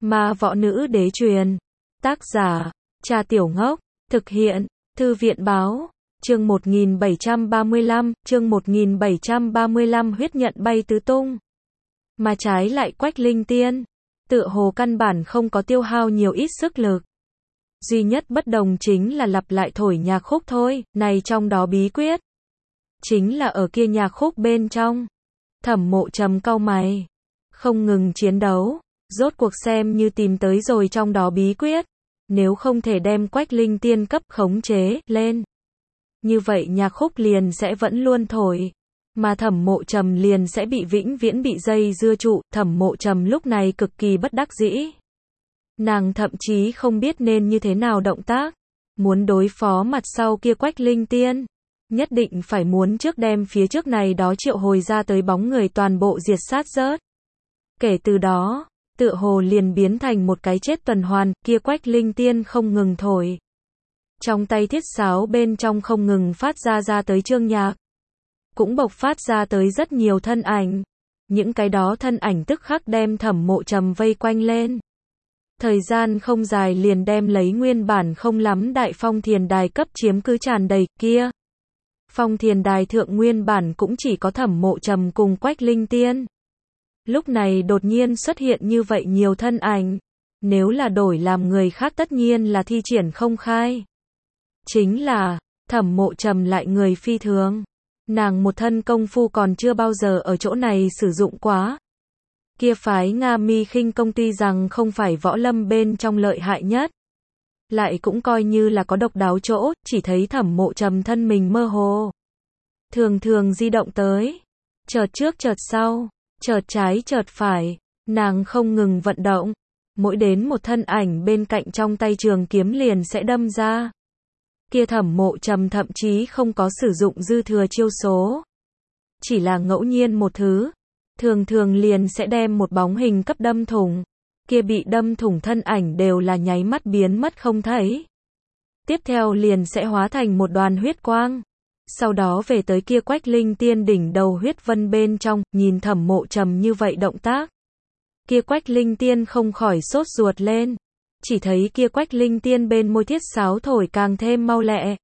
Ma võ nữ đế truyền. Tác giả, Trà Tiểu Ngốc. Thực hiện, Thư viện báo. Chương 1735, chương 1735 huyết nhận bay tứ tung. Mà trái lại Quách Linh Tiên, tựa hồ căn bản không có tiêu hao nhiều ít sức lực. Duy nhất bất đồng chính là lặp lại thổi nhạc khúc thôi, này trong đó bí quyết. Chính là ở kia nhạc khúc bên trong. Thẩm Mộ Trầm cau mày, không ngừng chiến đấu, rốt cuộc xem như tìm tới rồi trong đó bí quyết. Nếu không thể đem Quách Linh Tiên cấp khống chế lên, như vậy nhạc khúc liền sẽ vẫn luôn thổi, mà Thẩm Mộ Trầm liền sẽ bị vĩnh viễn bị dây dưa trụ. Thẩm Mộ Trầm lúc này cực kỳ bất đắc dĩ. Nàng thậm chí không biết nên như thế nào động tác, muốn đối phó mặt sau kia Quách Linh Tiên, nhất định phải muốn trước đem phía trước này đó triệu hồi ra tới bóng người toàn bộ diệt sát rớt. Kể từ đó, tựa hồ liền biến thành một cái chết tuần hoàn, kia Quách Linh Tiên không ngừng thổi. Trong tay thiết sáo bên trong không ngừng phát ra tới chương nhạc, cũng bộc phát ra tới rất nhiều thân ảnh. Những cái đó thân ảnh tức khắc đem Thẩm Mộ Trầm vây quanh lên. Thời gian không dài liền đem lấy nguyên bản không lắm đại phong thiền đài cấp chiếm cứ tràn đầy kia. Phong thiền đài thượng nguyên bản cũng chỉ có Thẩm Mộ Trầm cùng Quách Linh Tiên. Lúc này đột nhiên xuất hiện như vậy nhiều thân ảnh. Nếu là đổi làm người khác tất nhiên là thi triển không khai. Chính là, Thẩm Mộ Trầm lại người phi thường. Nàng một thân công phu còn chưa bao giờ ở chỗ này sử dụng quá. Kia phái Nga Mi khinh công tuy rằng không phải võ lâm bên trong lợi hại nhất, lại cũng coi như là có độc đáo chỗ, chỉ thấy Thẩm Mộ Trầm thân mình mơ hồ. Thường thường di động tới, chợt trước chợt sau, chợt trái chợt phải, nàng không ngừng vận động, mỗi đến một thân ảnh bên cạnh trong tay trường kiếm liền sẽ đâm ra. Kia Thẩm Mộ Trầm thậm chí không có sử dụng dư thừa chiêu số, chỉ là ngẫu nhiên một thứ, thường thường liền sẽ đem một bóng hình cấp đâm thủng. Kia bị đâm thủng thân ảnh đều là nháy mắt biến mất không thấy. Tiếp theo liền sẽ hóa thành một đoàn huyết quang. Sau đó về tới kia Quách Linh Tiên đỉnh đầu huyết vân bên trong, nhìn Thẩm Mộ Trầm như vậy động tác. Kia Quách Linh Tiên không khỏi sốt ruột lên. Chỉ thấy kia Quách Linh Tiên bên môi thiết sáo thổi càng thêm mau lẹ.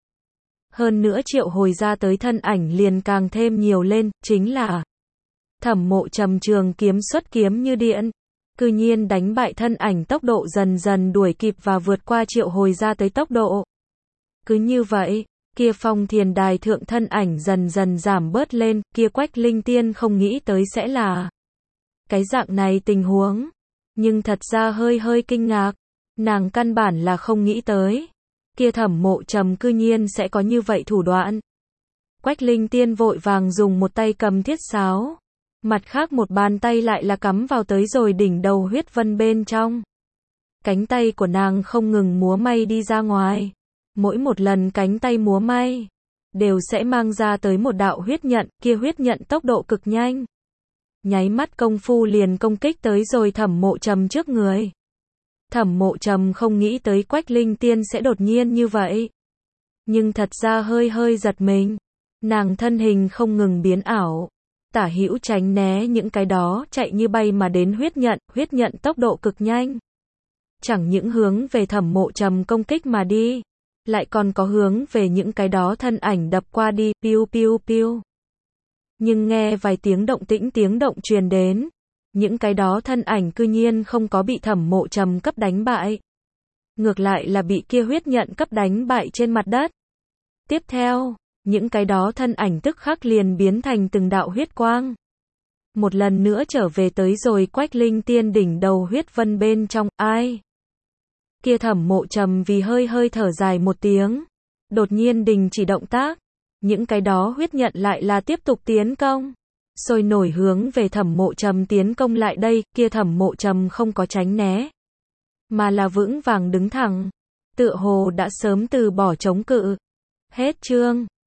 Hơn nữa triệu hồi ra tới thân ảnh liền càng thêm nhiều lên, chính là Thẩm Mộ Trầm trường kiếm xuất kiếm như điện. Cư nhiên đánh bại thân ảnh tốc độ dần dần đuổi kịp và vượt qua triệu hồi ra tới tốc độ. Cứ như vậy, kia phong thiền đài thượng thân ảnh dần dần giảm bớt lên, kia Quách Linh Tiên không nghĩ tới sẽ là cái dạng này tình huống. Nhưng thật ra hơi kinh ngạc, nàng căn bản là không nghĩ tới. Kia Thẩm Mộ Trầm cư nhiên sẽ có như vậy thủ đoạn. Quách Linh Tiên vội vàng dùng một tay cầm thiết sáo. Mặt khác một bàn tay lại là cắm vào tới rồi đỉnh đầu huyết vân bên trong. Cánh tay của nàng không ngừng múa may đi ra ngoài. Mỗi một lần cánh tay múa may, đều sẽ mang ra tới một đạo huyết nhận, kia huyết nhận tốc độ cực nhanh. Nháy mắt công phu liền công kích tới rồi Thẩm Mộ Trầm trước người. Thẩm Mộ Trầm không nghĩ tới Quách Linh Tiên sẽ đột nhiên như vậy. Nhưng thật ra hơi giật mình. Nàng thân hình không ngừng biến ảo. Tả hữu tránh né những cái đó chạy như bay mà đến huyết nhận tốc độ cực nhanh. Chẳng những hướng về Thẩm Mộ Trầm công kích mà đi, lại còn có hướng về những cái đó thân ảnh đập qua đi, piu piu piu. Nhưng nghe vài tiếng động truyền đến, những cái đó thân ảnh cư nhiên không có bị Thẩm Mộ Trầm cấp đánh bại. Ngược lại là bị kia huyết nhận cấp đánh bại trên mặt đất. Tiếp theo, những cái đó thân ảnh tức khắc liền biến thành từng đạo huyết quang. Một lần nữa trở về tới rồi Quách Linh Tiên đỉnh đầu huyết vân bên trong, ai? Kia Thẩm Mộ Trầm vì hơi thở dài một tiếng. Đột nhiên đình chỉ động tác. Những cái đó huyết nhận lại là tiếp tục tiến công. Sôi nổi hướng về Thẩm Mộ Trầm tiến công lại đây, kia Thẩm Mộ Trầm không có tránh né. Mà là vững vàng đứng thẳng. Tựa hồ đã sớm từ bỏ chống cự. Hết chương.